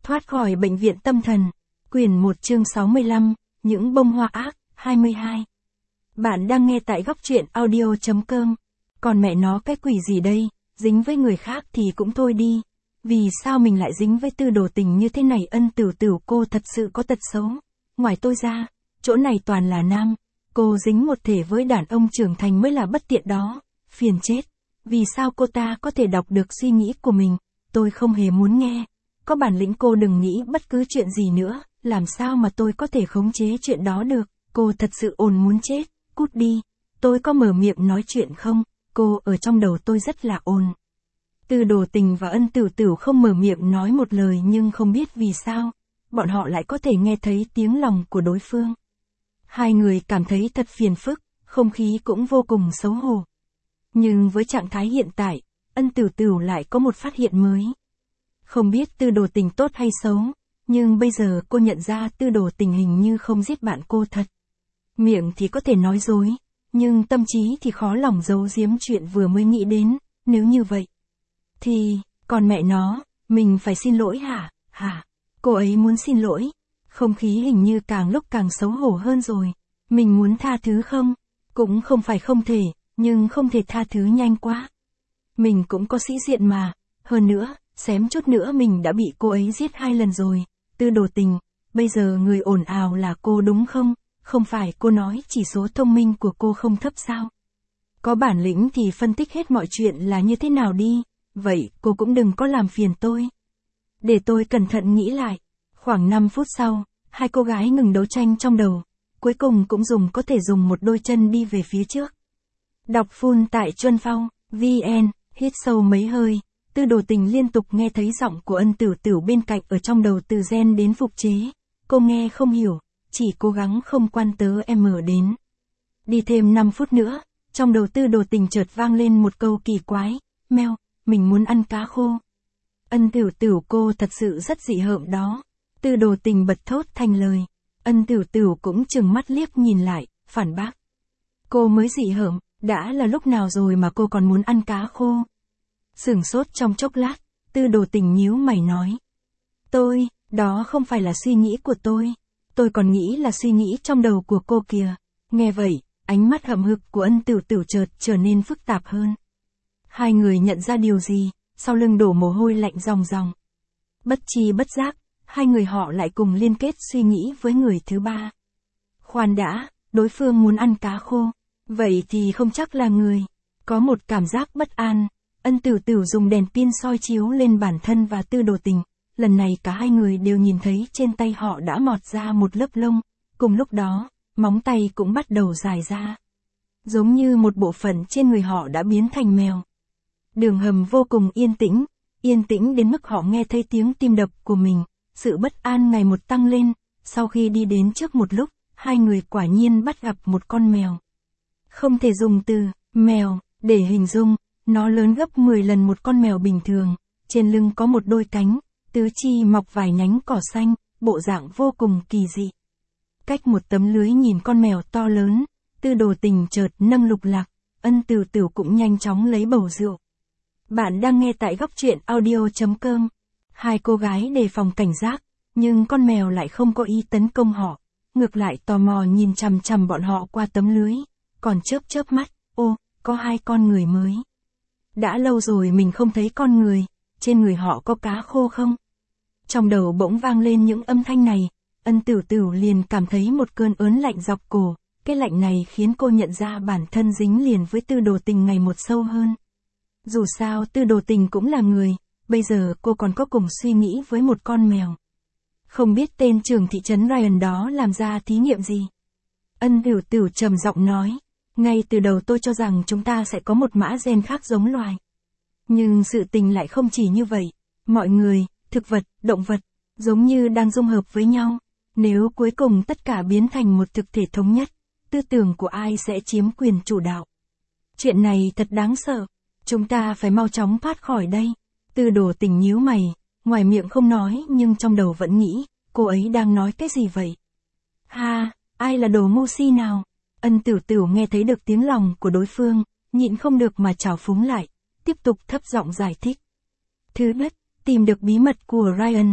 Thoát khỏi bệnh viện tâm thần. Quyển 1 chương 65, những bông hoa ác, 22. Bạn đang nghe tại góc truyện audio.com. Còn mẹ nó cái quỷ gì đây, dính với người khác thì cũng thôi đi. Vì sao mình lại dính với Tư Đồ Tình như thế này? Ân Tửu Tửu, cô thật sự có tật xấu. Ngoài tôi ra, chỗ này toàn là nam. Cô dính một thể với đàn ông trưởng thành mới là bất tiện đó. Phiền chết. Vì sao cô ta có thể đọc được suy nghĩ của mình? Tôi không hề muốn nghe. Có bản lĩnh cô đừng nghĩ bất cứ chuyện gì nữa, làm sao mà tôi có thể khống chế chuyện đó được? Cô thật sự ồn muốn chết, cút đi. Tôi có mở miệng nói chuyện không? Cô ở trong đầu tôi rất là ồn. Tư Đồ Tình và Ân Tửu Tửu không mở miệng nói một lời, nhưng không biết vì sao, bọn họ lại có thể nghe thấy tiếng lòng của đối phương. Hai người cảm thấy thật phiền phức, không khí cũng vô cùng xấu hổ. Nhưng với trạng thái hiện tại, Ân Tửu Tửu lại có một phát hiện mới. Không biết Tư Đồ Tình tốt hay xấu, nhưng bây giờ cô nhận ra Tư Đồ Tình hình như không giết bạn cô thật. Miệng thì có thể nói dối, nhưng tâm trí thì khó lòng giấu giếm chuyện vừa mới nghĩ đến. Nếu như vậy thì, còn mẹ nó, mình phải xin lỗi hả? Cô ấy muốn xin lỗi. Không khí hình như càng lúc càng xấu hổ hơn rồi. Mình muốn tha thứ không? Cũng không phải không thể, nhưng không thể tha thứ nhanh quá. Mình cũng có sĩ diện mà. Hơn nữa, xém chút nữa mình đã bị cô ấy giết 2 lần rồi. Tư Đồ Tình, bây giờ người ồn ào là cô đúng không? Không phải cô nói chỉ số thông minh của cô không thấp sao? Có bản lĩnh thì phân tích hết mọi chuyện là như thế nào đi. Vậy cô cũng đừng có làm phiền tôi. Để tôi cẩn thận nghĩ lại. Khoảng 5 phút sau, hai cô gái ngừng đấu tranh trong đầu. Cuối cùng cũng có thể dùng một đôi chân đi về phía trước. Đọc full tại Chuân Phong, VN, hít sâu mấy hơi. Tư Đồ Tình liên tục nghe thấy giọng của Ân Tửu Tửu bên cạnh ở trong đầu từ gen đến phục chế. Cô nghe không hiểu, chỉ cố gắng không quan tớ đến. Đi thêm 5 phút nữa, trong đầu Tư Đồ Tình chợt vang lên một câu kỳ quái. Meo, mình muốn ăn cá khô. Ân Tửu Tửu, cô thật sự rất dị hợm đó. Tư Đồ Tình bật thốt thành lời. Ân Tửu Tửu cũng trừng mắt liếc nhìn lại, phản bác. Cô mới dị hợm, đã là lúc nào rồi mà cô còn muốn ăn cá khô? Sửng sốt trong chốc lát, Tư Đồ Tình nhíu mày nói. Đó không phải là suy nghĩ của tôi. Tôi còn nghĩ là suy nghĩ trong đầu của cô kìa. Nghe vậy, ánh mắt hậm hực của Ân Tửu Tửu chợt trở nên phức tạp hơn. Hai người nhận ra điều gì, sau lưng đổ mồ hôi lạnh ròng ròng. Bất tri bất giác, hai người họ lại cùng liên kết suy nghĩ với người thứ ba. Khoan đã, đối phương muốn ăn cá khô. Vậy thì không chắc là người. Có một cảm giác bất an. Ân Tửu Tửu dùng đèn pin soi chiếu lên bản thân và Tư Đồ Tình. Lần này cả hai người đều nhìn thấy trên tay họ đã mọt ra một lớp lông. Cùng lúc đó, móng tay cũng bắt đầu dài ra. Giống như một bộ phận trên người họ đã biến thành mèo. Đường hầm vô cùng yên tĩnh đến mức họ nghe thấy tiếng tim đập của mình. Sự bất an ngày một tăng lên. Sau khi đi đến trước một lúc, hai người quả nhiên bắt gặp một con mèo. Không thể dùng từ mèo để hình dung. Nó lớn gấp 10 lần một con mèo bình thường, trên lưng có một đôi cánh, tứ chi mọc vài nhánh cỏ xanh, bộ dạng vô cùng kỳ dị. Cách một tấm lưới nhìn con mèo to lớn, Tư Đồ Tình chợt nâng lục lạc, Ân Tửu Tửu cũng nhanh chóng lấy bầu rượu. Bạn đang nghe tại góc truyện audio.com. Hai cô gái đề phòng cảnh giác, nhưng con mèo lại không có ý tấn công họ, ngược lại tò mò nhìn chằm chằm bọn họ qua tấm lưới, còn chớp mắt, ô, có 2 con người mới. Đã lâu rồi mình không thấy con người, trên người họ có cá khô không? Trong đầu bỗng vang lên những âm thanh này, Ân Tửu Tửu liền cảm thấy một cơn ớn lạnh dọc cổ, cái lạnh này khiến cô nhận ra bản thân dính liền với Tư Đồ Tình ngày một sâu hơn. Dù sao Tư Đồ Tình cũng là người, bây giờ cô còn có cùng suy nghĩ với một con mèo. Không biết tên trưởng thị trấn Ryan đó làm ra thí nghiệm gì? Ân Tửu Tửu trầm giọng nói. Ngay từ đầu tôi cho rằng chúng ta sẽ có một mã gen khác giống loài. Nhưng sự tình lại không chỉ như vậy. Mọi người, thực vật, động vật, giống như đang dung hợp với nhau. Nếu cuối cùng tất cả biến thành một thực thể thống nhất, tư tưởng của ai sẽ chiếm quyền chủ đạo? Chuyện này thật đáng sợ. Chúng ta phải mau chóng thoát khỏi đây. Tư Đồ Tình nhíu mày, ngoài miệng không nói nhưng trong đầu vẫn nghĩ, cô ấy đang nói cái gì vậy? Ai là đồ ngu si nào? Ân Tửu Tửu nghe thấy được tiếng lòng của đối phương, nhịn không được mà trào phúng lại, tiếp tục thấp giọng giải thích. Thứ nhất, tìm được bí mật của Ryan.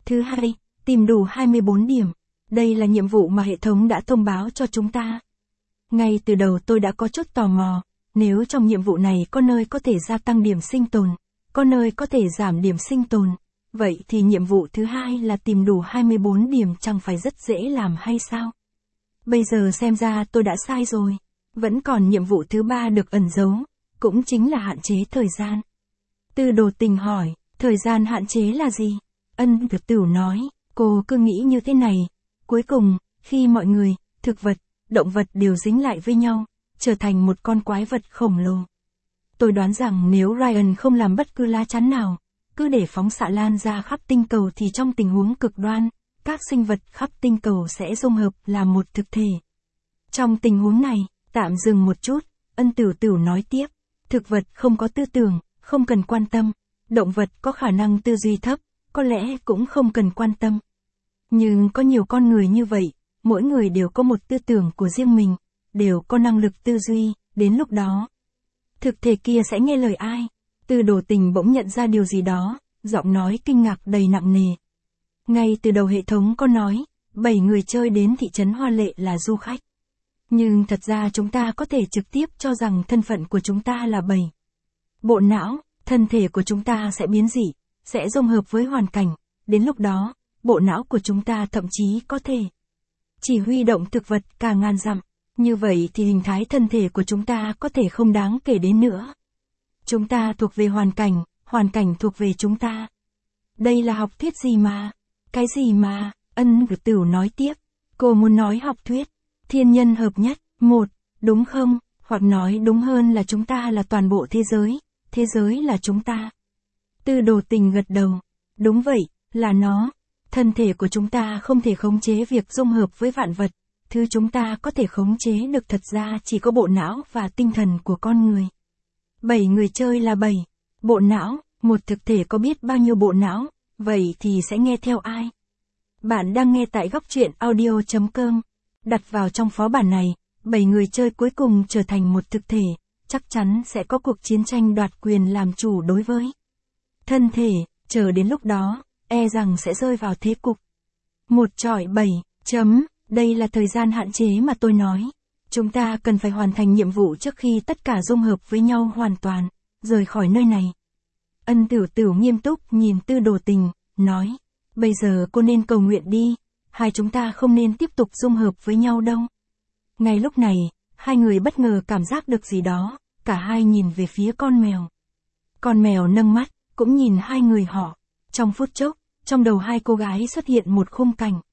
Thứ hai, tìm đủ 24 điểm. Đây là nhiệm vụ mà hệ thống đã thông báo cho chúng ta. Ngay từ đầu tôi đã có chút tò mò, nếu trong nhiệm vụ này có nơi có thể gia tăng điểm sinh tồn, có nơi có thể giảm điểm sinh tồn, vậy thì nhiệm vụ thứ hai là tìm đủ 24 điểm chẳng phải rất dễ làm hay sao? Bây giờ xem ra tôi đã sai rồi. Vẫn còn nhiệm vụ thứ ba được ẩn giấu, cũng chính là hạn chế thời gian. Tư Đồ Tình hỏi, thời gian hạn chế là gì? Ân Tử Tửu nói, cô cứ nghĩ như thế này. Cuối cùng, khi mọi người, thực vật, động vật đều dính lại với nhau, trở thành một con quái vật khổng lồ. Tôi đoán rằng nếu Ryan không làm bất cứ lá chắn nào, cứ để phóng xạ lan ra khắp tinh cầu thì trong tình huống cực đoan, các sinh vật khắp tinh cầu sẽ dung hợp làm một thực thể. Trong tình huống này, tạm dừng một chút, Ân Tử Tửu nói tiếp, thực vật không có tư tưởng, không cần quan tâm, động vật có khả năng tư duy thấp, có lẽ cũng không cần quan tâm. Nhưng có nhiều con người như vậy, mỗi người đều có một tư tưởng của riêng mình, đều có năng lực tư duy, đến lúc đó. Thực thể kia sẽ nghe lời ai? Tư Đồ Tình bỗng nhận ra điều gì đó, giọng nói kinh ngạc đầy nặng nề. Ngay từ đầu hệ thống có nói, 7 người chơi đến thị trấn Hoa Lệ là du khách. Nhưng thật ra chúng ta có thể trực tiếp cho rằng thân phận của chúng ta là 7. Bộ não, thân thể của chúng ta sẽ biến dị, sẽ dung hợp với hoàn cảnh, đến lúc đó, bộ não của chúng ta thậm chí có thể chỉ huy động thực vật cả ngàn dặm. Như vậy thì hình thái thân thể của chúng ta có thể không đáng kể đến nữa. Chúng ta thuộc về hoàn cảnh thuộc về chúng ta. Đây là học thuyết gì mà? Cái gì mà? Ân Tử Tửu nói tiếp. Cô muốn nói học thuyết thiên nhân hợp nhất, một, đúng không? Hoặc nói đúng hơn là chúng ta là toàn bộ thế giới là chúng ta. Tư Đồ Tình gật đầu. Đúng vậy, là nó. Thân thể của chúng ta không thể khống chế việc dung hợp với vạn vật. Thứ chúng ta có thể khống chế được thật ra chỉ có bộ não và tinh thần của con người. 7 người chơi là 7. Bộ não, một thực thể có biết bao nhiêu bộ não, vậy thì sẽ nghe theo ai? Bạn đang nghe tại góc truyện audio.com. Đặt vào trong phó bản này, 7 người chơi cuối cùng trở thành một thực thể, chắc chắn sẽ có cuộc chiến tranh đoạt quyền làm chủ đối với thân thể, chờ đến lúc đó, e rằng sẽ rơi vào thế cục 1-7. Đây là thời gian hạn chế mà tôi nói. Chúng ta cần phải hoàn thành nhiệm vụ trước khi tất cả dung hợp với nhau hoàn toàn, rời khỏi nơi này. Ân Tử Tửu nghiêm túc nhìn Tư Đồ Tình, nói, bây giờ cô nên cầu nguyện đi, hai chúng ta không nên tiếp tục dung hợp với nhau đâu. Ngay lúc này, hai người bất ngờ cảm giác được gì đó, cả hai nhìn về phía con mèo. Con mèo nâng mắt, cũng nhìn hai người họ. Trong phút chốc, trong đầu hai cô gái xuất hiện một khung cảnh.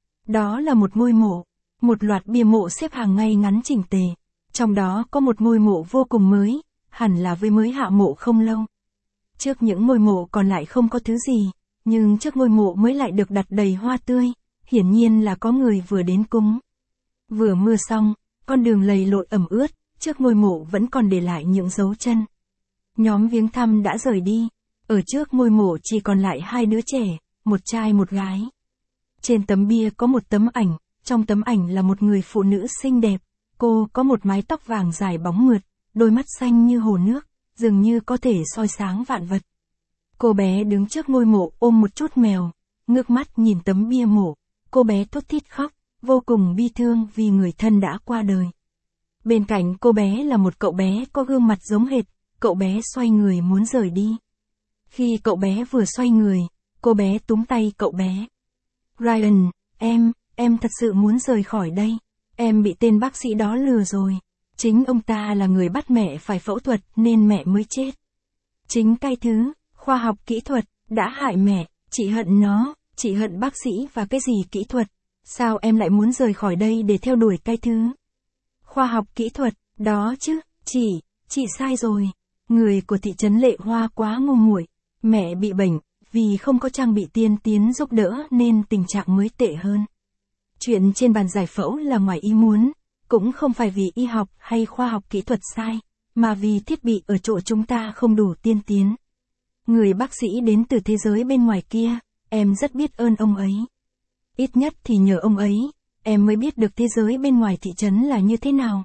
Đó là một ngôi mộ, một loạt bia mộ xếp hàng ngay ngắn chỉnh tề. Trong đó có một ngôi mộ vô cùng mới, hẳn là với mới hạ mộ không lâu. Trước những ngôi mộ còn lại không có thứ gì, nhưng trước ngôi mộ mới lại được đặt đầy hoa tươi, hiển nhiên là có người vừa đến cúng. Vừa mưa xong, con đường lầy lội ẩm ướt, trước ngôi mộ vẫn còn để lại những dấu chân. Nhóm viếng thăm đã rời đi, ở trước ngôi mộ chỉ còn lại hai đứa trẻ, một trai một gái. Trên tấm bia có một tấm ảnh, trong tấm ảnh là một người phụ nữ xinh đẹp, cô có một mái tóc vàng dài bóng mượt, đôi mắt xanh như hồ nước, dường như có thể soi sáng vạn vật. Cô bé đứng trước ngôi mộ ôm một chút mèo, ngước mắt nhìn tấm bia mộ, cô bé thút thít khóc, vô cùng bi thương vì người thân đã qua đời. Bên cạnh cô bé là một cậu bé có gương mặt giống hệt, cậu bé xoay người muốn rời đi. Khi cậu bé vừa xoay người, cô bé túm tay cậu bé. Ryan, em thật sự muốn rời khỏi đây. Em bị tên bác sĩ đó lừa rồi. Chính ông ta là người bắt mẹ phải phẫu thuật nên mẹ mới chết. Chính cái thứ, khoa học kỹ thuật, đã hại mẹ, chị hận nó, chị hận bác sĩ và cái gì kỹ thuật. Sao em lại muốn rời khỏi đây để theo đuổi cái thứ? Khoa học kỹ thuật, đó chứ, chị sai rồi. Người của thị trấn Lệ Hoa quá ngu muội. Mẹ bị bệnh, vì không có trang bị tiên tiến giúp đỡ nên tình trạng mới tệ hơn. Chuyện trên bàn giải phẫu là ngoài ý muốn, cũng không phải vì y học hay khoa học kỹ thuật sai, mà vì thiết bị ở chỗ chúng ta không đủ tiên tiến. Người bác sĩ đến từ thế giới bên ngoài kia, em rất biết ơn ông ấy. Ít nhất thì nhờ ông ấy, em mới biết được thế giới bên ngoài thị trấn là như thế nào.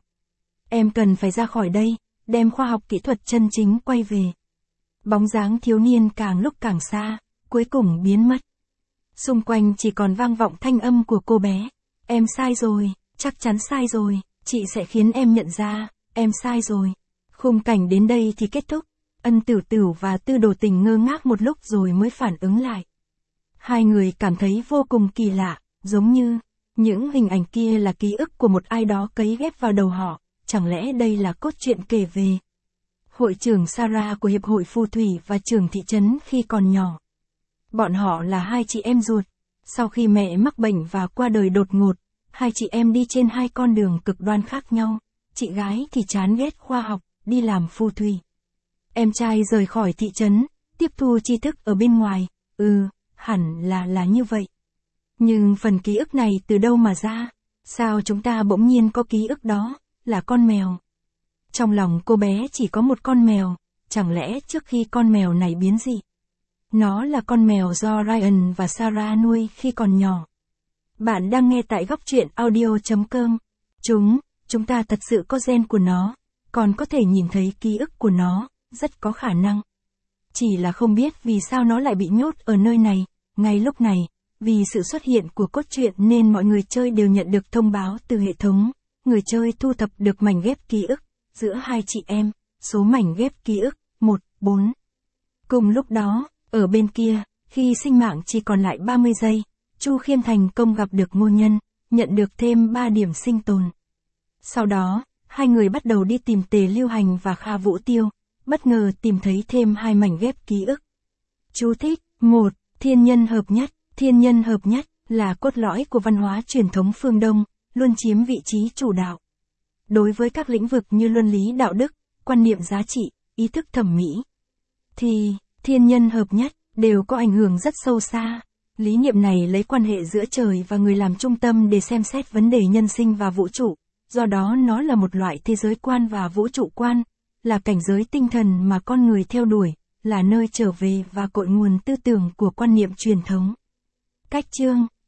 Em cần phải ra khỏi đây, đem khoa học kỹ thuật chân chính quay về. Bóng dáng thiếu niên càng lúc càng xa, cuối cùng biến mất. Xung quanh chỉ còn vang vọng thanh âm của cô bé. Em sai rồi, chắc chắn sai rồi, chị sẽ khiến em nhận ra, em sai rồi. Khung cảnh đến đây thì kết thúc. Ân Tửu Tửu và Tư Đồ Tình ngơ ngác một lúc rồi mới phản ứng lại. Hai người cảm thấy vô cùng kỳ lạ, giống như những hình ảnh kia là ký ức của một ai đó cấy ghép vào đầu họ, chẳng lẽ đây là cốt truyện kể về hội trưởng Sarah của Hiệp hội Phù thủy và trưởng thị trấn khi còn nhỏ. Bọn họ là hai chị em ruột. Sau khi mẹ mắc bệnh và qua đời đột ngột, hai chị em đi trên hai con đường cực đoan khác nhau. Chị gái thì chán ghét khoa học, đi làm phù thủy. Em trai rời khỏi thị trấn, tiếp thu tri thức ở bên ngoài. Hẳn là như vậy. Nhưng phần ký ức này từ đâu mà ra? Sao chúng ta bỗng nhiên có ký ức đó, là con mèo? Trong lòng cô bé chỉ có một con mèo, chẳng lẽ trước khi con mèo này biến dị? Nó là con mèo do Ryan và Sarah nuôi khi còn nhỏ. Bạn đang nghe tại góc truyện audio.com. Chúng ta thật sự có gen của nó, còn có thể nhìn thấy ký ức của nó, rất có khả năng. Chỉ là không biết vì sao nó lại bị nhốt ở nơi này, ngay lúc này, vì sự xuất hiện của cốt truyện nên mọi người chơi đều nhận được thông báo từ hệ thống. Người chơi thu thập được mảnh ghép ký ức giữa hai chị em, số mảnh ghép ký ức 14. Cùng lúc đó, ở bên kia, khi sinh mạng chỉ còn lại 30 giây, Chu Khiêm thành công gặp được Ngô Nhân, nhận được thêm 3 điểm sinh tồn. Sau đó, hai người bắt đầu đi tìm Tề Lưu Hành và Kha Vũ Tiêu, bất ngờ tìm thấy thêm 2 mảnh ghép ký ức. Chú thích: 1. Thiên nhân hợp nhất. Thiên nhân hợp nhất là cốt lõi của văn hóa truyền thống phương Đông, luôn chiếm vị trí chủ đạo. Đối với các lĩnh vực như luân lý đạo đức, quan niệm giá trị, ý thức thẩm mỹ, thì thiên nhân hợp nhất đều có ảnh hưởng rất sâu xa. Lý niệm này lấy quan hệ giữa trời và người làm trung tâm để xem xét vấn đề nhân sinh và vũ trụ, do đó nó là một loại thế giới quan và vũ trụ quan, là cảnh giới tinh thần mà con người theo đuổi, là nơi trở về và cội nguồn tư tưởng của quan niệm truyền thống. Cách chương